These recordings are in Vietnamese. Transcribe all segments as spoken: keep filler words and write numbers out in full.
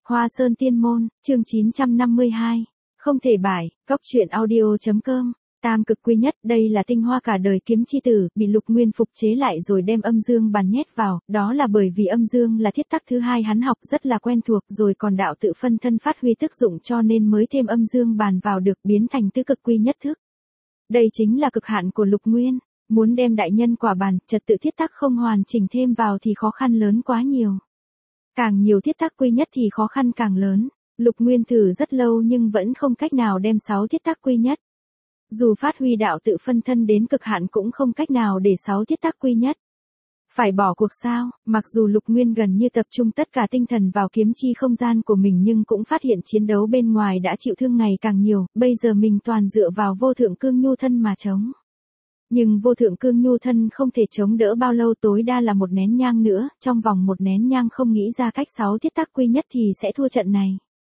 Hoa Sơn Tiên Môn, chương chín trăm năm mươi hai. Không thể bại, cóc truyện audio.com. Tam cực quy nhất, đây là tinh hoa cả đời kiếm chi tử, bị Lục Nguyên phục chế lại rồi đem âm dương bàn nhét vào, đó là bởi vì âm dương là thiết tắc thứ hai hắn học rất là quen thuộc, rồi còn đạo tự phân thân phát huy tác dụng cho nên mới thêm âm dương bàn vào được biến thành tứ cực quy nhất thức. Đây chính là cực hạn của Lục Nguyên, muốn đem đại nhân quả bàn, trật tự thiết tắc không hoàn chỉnh thêm vào thì khó khăn lớn quá nhiều. Càng nhiều thiết tắc quy nhất thì khó khăn càng lớn, Lục Nguyên thử rất lâu nhưng vẫn không cách nào đem sáu thiết tắc quy nhất. Dù phát huy đạo tự phân thân đến cực hạn cũng không cách nào để sáu thiết tắc quy nhất. Phải bỏ cuộc sao, mặc dù Lục Nguyên gần như tập trung tất cả tinh thần vào kiếm chi không gian của mình nhưng cũng phát hiện chiến đấu bên ngoài đã chịu thương ngày càng nhiều, bây giờ mình toàn dựa vào vô thượng cương nhu thân mà chống. Nhưng vô thượng cương nhu thân không thể chống đỡ bao lâu, tối đa là một nén nhang nữa, trong vòng một nén nhang không nghĩ ra cách sáu thiết tắc quy nhất thì sẽ thua trận này.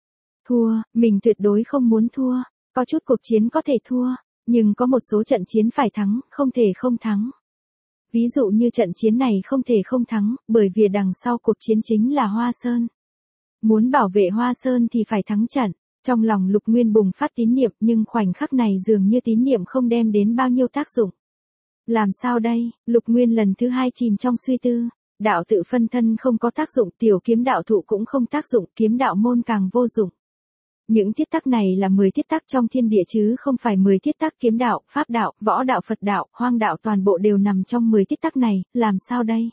Thua, mình tuyệt đối không muốn thua, có chút cuộc chiến có thể thua, nhưng có một số trận chiến phải thắng, không thể không thắng. Ví dụ như trận chiến này không thể không thắng, bởi vì đằng sau cuộc chiến chính là Hoa Sơn. Muốn bảo vệ Hoa Sơn thì phải thắng trận. Trong lòng Lục Nguyên bùng phát tín niệm nhưng khoảnh khắc này dường như tín niệm không đem đến bao nhiêu tác dụng. Làm sao đây, Lục Nguyên lần thứ hai chìm trong suy tư, đạo tự phân thân không có tác dụng, tiểu kiếm đạo thụ cũng không tác dụng, kiếm đạo môn càng vô dụng. Những thiết tắc này là mười thiết tắc trong thiên địa chứ không phải mười thiết tắc kiếm đạo, pháp đạo, võ đạo, Phật đạo, hoang đạo toàn bộ đều nằm trong mười thiết tắc này, làm sao đây?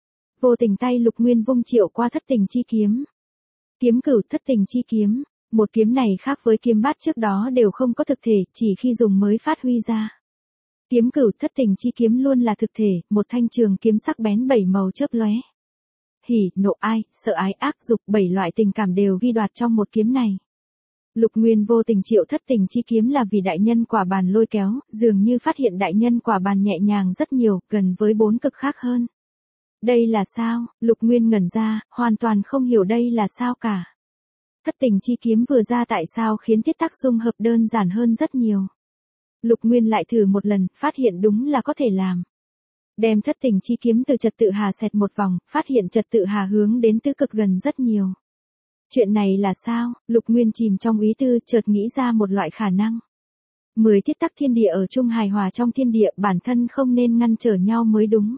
Vô tình tay Lục Nguyên vung triệu qua thất tình chi kiếm. Kiếm cửu thất tình chi kiếm. Một kiếm này khác với kiếm bát trước đó đều không có thực thể, chỉ khi dùng mới phát huy ra. Kiếm cửu thất tình chi kiếm luôn là thực thể, một thanh trường kiếm sắc bén bảy màu chớp lóe. Hỉ, nộ, ai, sợ ái, ác dục, bảy loại tình cảm đều ghi đoạt trong một kiếm này. Lục Nguyên vô tình triệu thất tình chi kiếm là vì đại nhân quả bàn lôi kéo, dường như phát hiện đại nhân quả bàn nhẹ nhàng rất nhiều, gần với bốn cực khác hơn. Đây là sao? Lục Nguyên ngẩn ra, hoàn toàn không hiểu đây là sao cả. Thất tình chi kiếm vừa ra tại sao khiến thiết tắc dung hợp đơn giản hơn rất nhiều. Lục Nguyên lại thử một lần, phát hiện đúng là có thể làm. Đem thất tình chi kiếm từ trật tự hà xẹt một vòng, phát hiện trật tự hà hướng đến tứ cực gần rất nhiều. Chuyện này là sao? Lục Nguyên chìm trong ý tư, chợt nghĩ ra một loại khả năng. Mười thiết tắc thiên địa ở chung hài hòa trong thiên địa, bản thân không nên ngăn trở nhau mới đúng.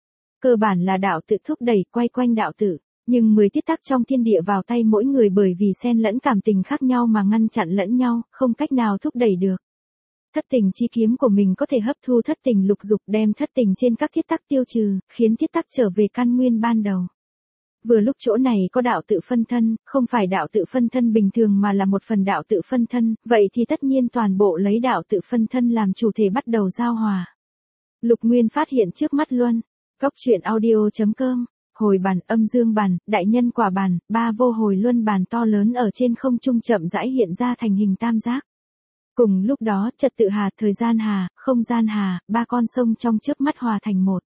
Cơ bản là đạo tự thúc đẩy, quay quanh đạo tự. Nhưng mười thiết tắc trong thiên địa vào tay mỗi người bởi vì xen lẫn cảm tình khác nhau mà ngăn chặn lẫn nhau, không cách nào thúc đẩy được. Thất tình chi kiếm của mình có thể hấp thu thất tình lục dục, đem thất tình trên các thiết tắc tiêu trừ, khiến thiết tắc trở về căn nguyên ban đầu. Vừa lúc chỗ này có đạo tự phân thân, không phải đạo tự phân thân bình thường mà là một phần đạo tự phân thân, vậy thì tất nhiên toàn bộ lấy đạo tự phân thân làm chủ thể bắt đầu giao hòa. Lục Nguyên phát hiện trước mắt luôn. Cóc truyện audio.com. Hồi bàn, âm dương bàn, đại nhân quả bàn, ba vô hồi luân bàn to lớn ở trên không trung chậm rãi hiện ra thành hình tam giác. Cùng lúc đó, trật tự hà, thời gian hà, không gian hà, ba con sông trong trước mắt hòa thành một.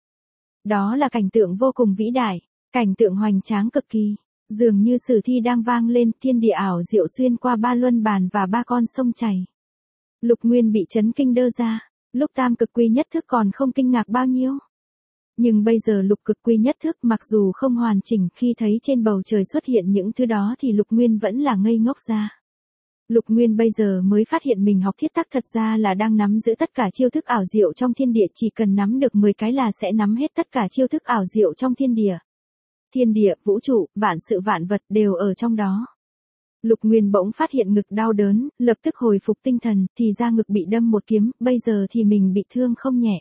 Đó là cảnh tượng vô cùng vĩ đại, cảnh tượng hoành tráng cực kỳ, dường như sử thi đang vang lên, thiên địa ảo diệu xuyên qua ba luân bàn và ba con sông chảy. Lục Nguyên bị chấn kinh đơ ra, lúc tam cực quy nhất thức còn không kinh ngạc bao nhiêu. Nhưng bây giờ lục cực quy nhất thức mặc dù không hoàn chỉnh, khi thấy trên bầu trời xuất hiện những thứ đó thì Lục Nguyên vẫn là ngây ngốc ra. Lục Nguyên bây giờ mới phát hiện mình học thiết tắc thật ra là đang nắm giữ tất cả chiêu thức ảo diệu trong thiên địa, chỉ cần nắm được mười cái là sẽ nắm hết tất cả chiêu thức ảo diệu trong thiên địa. Thiên địa, vũ trụ, vạn sự vạn vật đều ở trong đó. Lục Nguyên bỗng phát hiện ngực đau đớn, lập tức hồi phục tinh thần, thì ra ngực bị đâm một kiếm, bây giờ thì mình bị thương không nhẹ.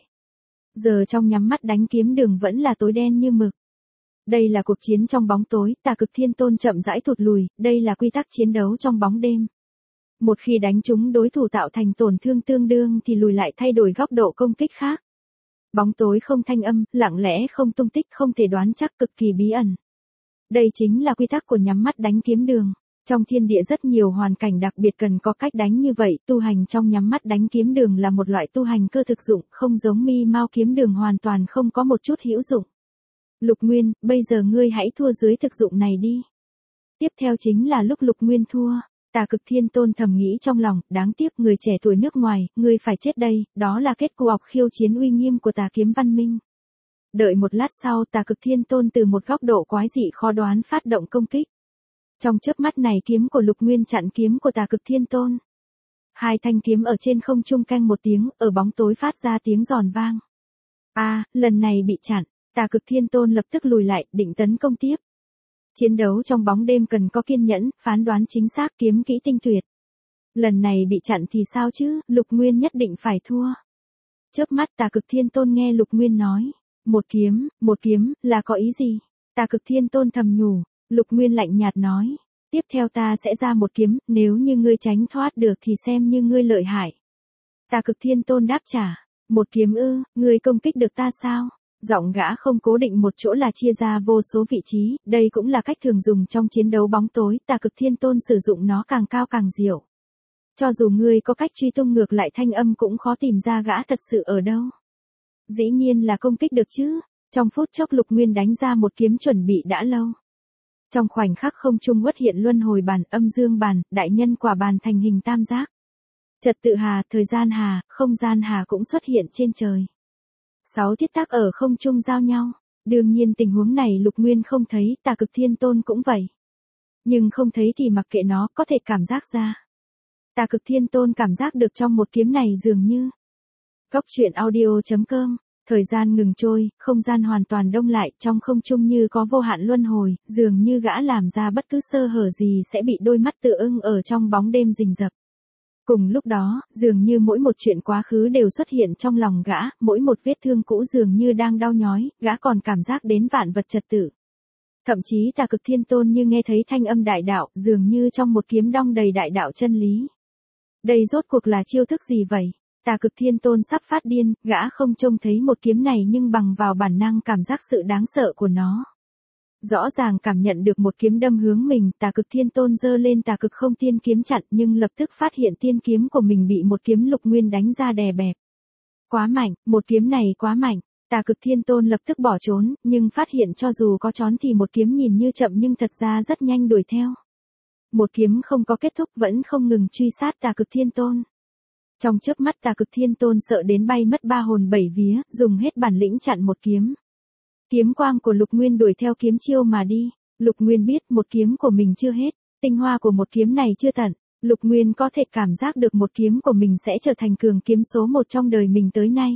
Giờ trong nhắm mắt đánh kiếm đường vẫn là tối đen như mực. Đây là cuộc chiến trong bóng tối, tà cực thiên tôn chậm rãi thụt lùi, đây là quy tắc chiến đấu trong bóng đêm. Một khi đánh trúng đối thủ tạo thành tổn thương tương đương thì lùi lại thay đổi góc độ công kích khác. Bóng tối không thanh âm, lặng lẽ không tung tích, không thể đoán chắc, cực kỳ bí ẩn. Đây chính là quy tắc của nhắm mắt đánh kiếm đường. Trong thiên địa rất nhiều hoàn cảnh đặc biệt cần có cách đánh như vậy, tu hành trong nhắm mắt đánh kiếm đường là một loại tu hành cơ thực dụng, không giống mi mao kiếm đường hoàn toàn không có một chút hữu dụng. Lục Nguyên, bây giờ ngươi hãy thua dưới thực dụng này đi. Tiếp theo chính là lúc Lục Nguyên thua, tà cực thiên tôn thầm nghĩ trong lòng, đáng tiếc người trẻ tuổi nước ngoài, ngươi phải chết đây, đó là kết cục khiêu chiến uy nghiêm của tà kiếm văn minh. Đợi một lát sau, tà cực thiên tôn từ một góc độ quái dị khó đoán phát động công kích. Trong chớp mắt này kiếm của Lục Nguyên chặn kiếm của Tà Cực Thiên Tôn. Hai thanh kiếm ở trên không trung canh một tiếng, ở bóng tối phát ra tiếng giòn vang. A, à, lần này bị chặn, Tà Cực Thiên Tôn lập tức lùi lại, định tấn công tiếp. Chiến đấu trong bóng đêm cần có kiên nhẫn, phán đoán chính xác, kiếm kỹ tinh tuyệt. Lần này bị chặn thì sao chứ, Lục Nguyên nhất định phải thua. Chớp mắt Tà Cực Thiên Tôn nghe Lục Nguyên nói, một kiếm, một kiếm, là có ý gì? Tà Cực Thiên Tôn thầm nhủ, Lục Nguyên lạnh nhạt nói, tiếp theo ta sẽ ra một kiếm, nếu như ngươi tránh thoát được thì xem như ngươi lợi hại. Tà Cực Thiên Tôn đáp trả, một kiếm ư, ngươi công kích được ta sao? Giọng gã không cố định một chỗ là chia ra vô số vị trí, đây cũng là cách thường dùng trong chiến đấu bóng tối, Tà Cực Thiên Tôn sử dụng nó càng cao càng diệu. Cho dù ngươi có cách truy tung ngược lại thanh âm cũng khó tìm ra gã thật sự ở đâu. Dĩ nhiên là công kích được chứ, trong phút chốc Lục Nguyên đánh ra một kiếm chuẩn bị đã lâu. Trong khoảnh khắc không trung uất hiện luân hồi bàn, âm dương bàn, đại nhân quả bàn thành hình tam giác. Trật tự hà, thời gian hà, không gian hà cũng xuất hiện trên trời. Sáu thiết tác ở không trung giao nhau. Đương nhiên tình huống này Lục Nguyên không thấy, Tà Cực Thiên Tôn cũng vậy. Nhưng không thấy thì mặc kệ nó, có thể cảm giác ra. Tà Cực Thiên Tôn cảm giác được trong một kiếm này dường như. Cốc truyện audio chấm com. Thời gian ngừng trôi, không gian hoàn toàn đông lại, trong không trung như có vô hạn luân hồi, dường như gã làm ra bất cứ sơ hở gì sẽ bị đôi mắt tự ưng ở trong bóng đêm rình rập. Cùng lúc đó, dường như mỗi một chuyện quá khứ đều xuất hiện trong lòng gã, mỗi một vết thương cũ dường như đang đau nhói, gã còn cảm giác đến vạn vật trật tự. Thậm chí Tà Cực Thiên Tôn như nghe thấy thanh âm đại đạo, dường như trong một kiếm đong đầy đại đạo chân lý. Đây rốt cuộc là chiêu thức gì vậy? Tà Cực Thiên Tôn sắp phát điên, gã không trông thấy một kiếm này nhưng bằng vào bản năng cảm giác sự đáng sợ của nó. Rõ ràng cảm nhận được một kiếm đâm hướng mình, Tà Cực Thiên Tôn giơ lên Tà Cực Không Tiên kiếm chặn nhưng lập tức phát hiện tiên kiếm của mình bị một kiếm Lục Nguyên đánh ra đè bẹp. Quá mạnh, một kiếm này quá mạnh. Tà Cực Thiên Tôn lập tức bỏ trốn, nhưng phát hiện cho dù có trốn thì một kiếm nhìn như chậm nhưng thật ra rất nhanh đuổi theo. Một kiếm không có kết thúc vẫn không ngừng truy sát Tà Cực Thiên Tôn. Trong chớp mắt Tà Cực Thiên Tôn sợ đến bay mất ba hồn bảy vía, dùng hết bản lĩnh chặn một kiếm. Kiếm quang của Lục Nguyên đuổi theo kiếm chiêu mà đi. Lục Nguyên biết một kiếm của mình chưa hết, tinh hoa của một kiếm này chưa tận. Lục Nguyên có thể cảm giác được một kiếm của mình sẽ trở thành cường kiếm số một trong đời mình tới nay.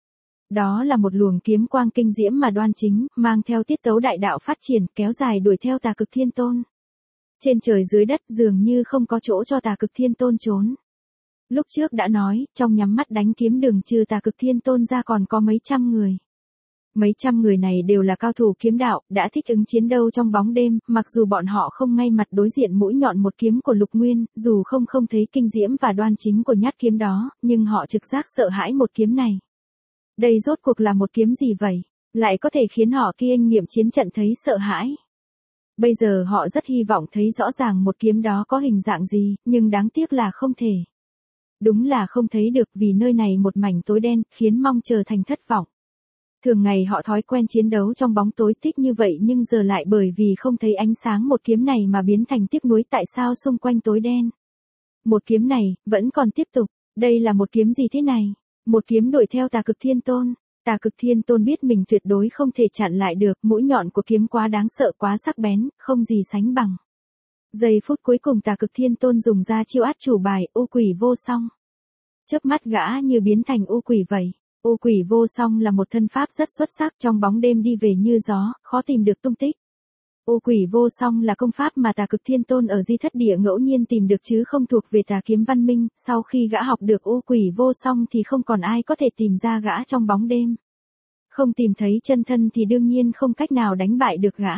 Đó là một luồng kiếm quang kinh diễm mà đoan chính, mang theo tiết tấu đại đạo phát triển, kéo dài đuổi theo Tà Cực Thiên Tôn. Trên trời dưới đất dường như không có chỗ cho Tà Cực Thiên Tôn trốn. Lúc trước đã nói, trong nhắm mắt đánh kiếm đường trừ Tà Cực Thiên Tôn ra còn có mấy trăm người. Mấy trăm người này đều là cao thủ kiếm đạo, đã thích ứng chiến đấu trong bóng đêm, mặc dù bọn họ không ngay mặt đối diện mũi nhọn một kiếm của Lục Nguyên, dù không không thấy kinh diễm và đoan chính của nhát kiếm đó, nhưng họ trực giác sợ hãi một kiếm này. Đây rốt cuộc là một kiếm gì vậy? Lại có thể khiến họ khi kinh nghiệm chiến trận thấy sợ hãi. Bây giờ họ rất hy vọng thấy rõ ràng một kiếm đó có hình dạng gì, nhưng đáng tiếc là không thể. Đúng là không thấy được vì nơi này một mảnh tối đen, khiến mong chờ thành thất vọng. Thường ngày họ thói quen chiến đấu trong bóng tối thích như vậy nhưng giờ lại bởi vì không thấy ánh sáng một kiếm này mà biến thành tiếc nuối tại sao xung quanh tối đen. Một kiếm này, vẫn còn tiếp tục, đây là một kiếm gì thế này? Một kiếm đuổi theo Tà Cực Thiên Tôn. Tà Cực Thiên Tôn biết mình tuyệt đối không thể chặn lại được, mũi nhọn của kiếm quá đáng sợ quá sắc bén, không gì sánh bằng. Giây phút cuối cùng Tà Cực Thiên Tôn dùng ra chiêu át chủ bài, u quỷ vô song. Chớp mắt gã như biến thành u quỷ vậy. U quỷ vô song là một thân pháp rất xuất sắc trong bóng đêm đi về như gió, khó tìm được tung tích. U quỷ vô song là công pháp mà Tà Cực Thiên Tôn ở Di Thất Địa ngẫu nhiên tìm được chứ không thuộc về Tà Kiếm Văn Minh, sau khi gã học được u quỷ vô song thì không còn ai có thể tìm ra gã trong bóng đêm. Không tìm thấy chân thân thì đương nhiên không cách nào đánh bại được gã.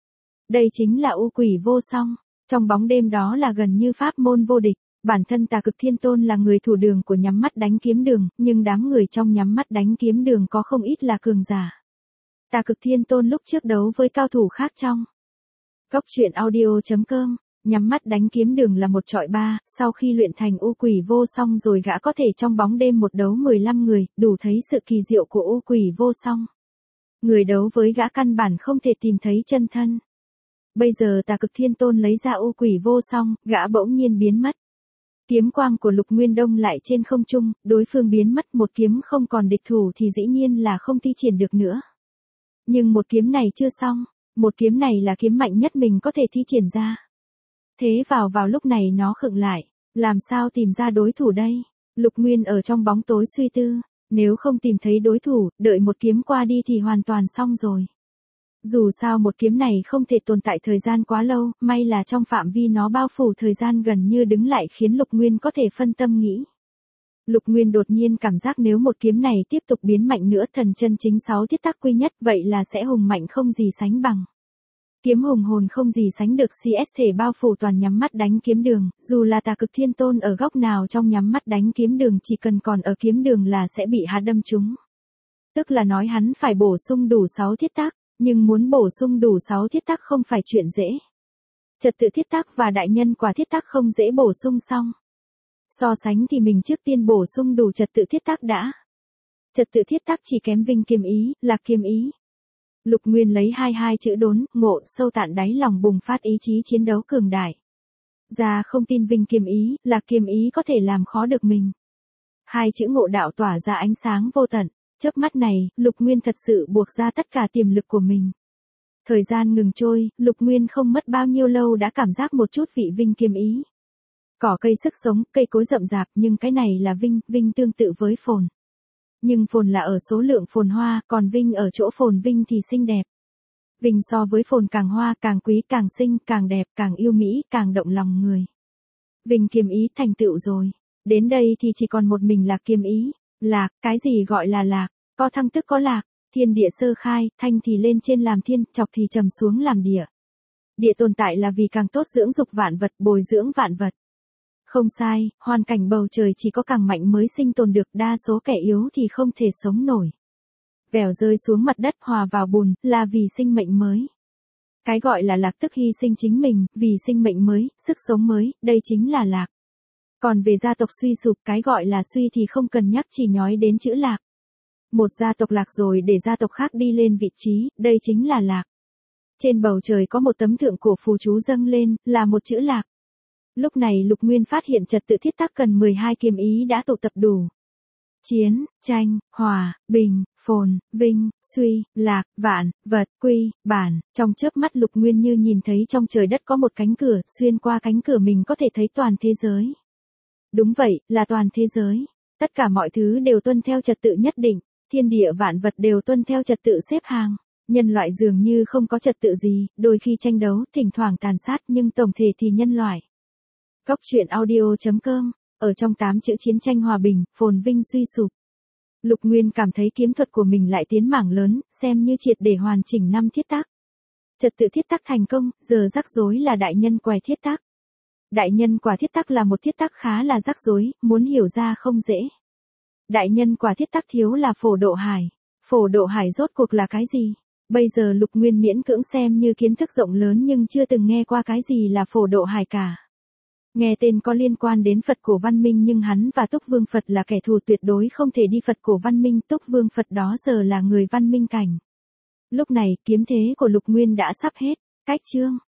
Đây chính là u quỷ vô song, trong bóng đêm đó là gần như pháp môn vô địch. Bản thân Tà Cực Thiên Tôn là người thủ đường của nhắm mắt đánh kiếm đường, nhưng đám người trong nhắm mắt đánh kiếm đường có không ít là cường giả. Tà Cực Thiên Tôn lúc trước đấu với cao thủ khác trong Cốc truyện audio chấm com, nhắm mắt đánh kiếm đường là một trọi ba, sau khi luyện thành u quỷ vô song rồi gã có thể trong bóng đêm một đấu mười lăm người, đủ thấy sự kỳ diệu của u quỷ vô song. Người đấu với gã căn bản không thể tìm thấy chân thân. Bây giờ Tà Cực Thiên Tôn lấy ra u quỷ vô song, gã bỗng nhiên biến mất. Kiếm quang của Lục Nguyên đông lại trên không trung, đối phương biến mất một kiếm không còn địch thủ thì dĩ nhiên là không thi triển được nữa. Nhưng một kiếm này chưa xong, một kiếm này là kiếm mạnh nhất mình có thể thi triển ra. Thế vào vào lúc này nó khựng lại. Làm sao tìm ra đối thủ đây? Lục Nguyên ở trong bóng tối suy tư. Nếu không tìm thấy đối thủ, đợi một kiếm qua đi thì hoàn toàn xong rồi. Dù sao một kiếm này không thể tồn tại thời gian quá lâu, may là trong phạm vi nó bao phủ thời gian gần như đứng lại khiến Lục Nguyên có thể phân tâm nghĩ. Lục Nguyên đột nhiên cảm giác nếu một kiếm này tiếp tục biến mạnh nữa thần chân chính sáu thiết tác quy nhất vậy là sẽ hùng mạnh không gì sánh bằng. Kiếm hùng hồn không gì sánh được xê ét thể bao phủ toàn nhắm mắt đánh kiếm đường, dù là tà cực thiên tôn ở góc nào trong nhắm mắt đánh kiếm đường chỉ cần còn ở kiếm đường là sẽ bị hắn đâm trúng. Tức là nói hắn phải bổ sung đủ sáu thiết tác, nhưng muốn bổ sung đủ sáu thiết tác không phải chuyện dễ. Trật tự thiết tác và đại nhân quả thiết tác không dễ bổ sung xong. So sánh thì mình trước tiên bổ sung đủ trật tự thiết tác đã. Trật tự thiết tác chỉ kém vinh kiếm ý, lạc kiếm ý. Lục Nguyên lấy hai hai chữ đốn, ngộ, sâu tạn đáy lòng bùng phát ý chí chiến đấu cường đại. Ra không tin vinh kiếm ý, lạc kiếm ý có thể làm khó được mình. Hai chữ ngộ đạo tỏa ra ánh sáng vô tận, chớp mắt này, Lục Nguyên thật sự buộc ra tất cả tiềm lực của mình. Thời gian ngừng trôi, Lục Nguyên không mất bao nhiêu lâu đã cảm giác một chút vị vinh kiếm ý. Cỏ cây sức sống, cây cối rậm rạp nhưng cái này là vinh, vinh tương tự với phồn. Nhưng phồn là ở số lượng phồn hoa, còn vinh ở chỗ phồn vinh thì xinh đẹp. Vinh so với phồn càng hoa, càng quý, càng xinh, càng đẹp, càng yêu mỹ, càng động lòng người. Vinh kiếm ý thành tựu rồi. Đến đây thì chỉ còn một mình lạc kiếm ý. Lạc, cái gì gọi là lạc? Có thăng tức có lạc. Thiên địa sơ khai, thanh thì lên trên làm thiên, chọc thì trầm xuống làm địa. Địa tồn tại là vì càng tốt dưỡng dục vạn vật, bồi dưỡng vạn vật. Không sai, hoàn cảnh bầu trời chỉ có càng mạnh mới sinh tồn được, đa số kẻ yếu thì không thể sống nổi. Vèo rơi xuống mặt đất hòa vào bùn, là vì sinh mệnh mới. Cái gọi là lạc tức hy sinh chính mình, vì sinh mệnh mới, sức sống mới, đây chính là lạc. Còn về gia tộc suy sụp, cái gọi là suy thì không cần nhắc chỉ nhói đến chữ lạc. Một gia tộc lạc rồi để gia tộc khác đi lên vị trí, đây chính là lạc. Trên bầu trời có một tấm thượng cổ phù chú dâng lên, là một chữ lạc. Lúc này Lục Nguyên phát hiện trật tự thiết tác cần mười hai kiếm ý đã tụ tập đủ. Chiến, tranh, hòa, bình, phồn, vinh, suy, lạc, vạn, vật, quy, bản. Trong chớp mắt Lục Nguyên như nhìn thấy trong trời đất có một cánh cửa, xuyên qua cánh cửa mình có thể thấy toàn thế giới. Đúng vậy, là toàn thế giới. Tất cả mọi thứ đều tuân theo trật tự nhất định, thiên địa vạn vật đều tuân theo trật tự xếp hàng. Nhân loại dường như không có trật tự gì, đôi khi tranh đấu, thỉnh thoảng tàn sát nhưng tổng thể thì nhân loại. Góc truyện audio chấm com, ở trong tám chữ chiến tranh hòa bình, phồn vinh suy sụp. Lục Nguyên cảm thấy kiếm thuật của mình lại tiến mảng lớn, xem như triệt để hoàn chỉnh năm thiết tác. Trật tự thiết tác thành công, giờ rắc rối là đại nhân quẻ thiết tác. Đại nhân quả thiết tác là một thiết tác khá là rắc rối, muốn hiểu ra không dễ. Đại nhân quả thiết tác thiếu là phổ độ hải. Phổ độ hải rốt cuộc là cái gì? Bây giờ Lục Nguyên miễn cưỡng xem như kiến thức rộng lớn nhưng chưa từng nghe qua cái gì là phổ độ hải cả. Nghe tên có liên quan đến Phật cổ văn minh nhưng hắn và Túc Vương Phật là kẻ thù tuyệt đối không thể đi Phật cổ văn minh, Túc Vương Phật đó giờ là người văn minh cảnh. Lúc này, kiếm thế của Lục Nguyên đã sắp hết, cách chương.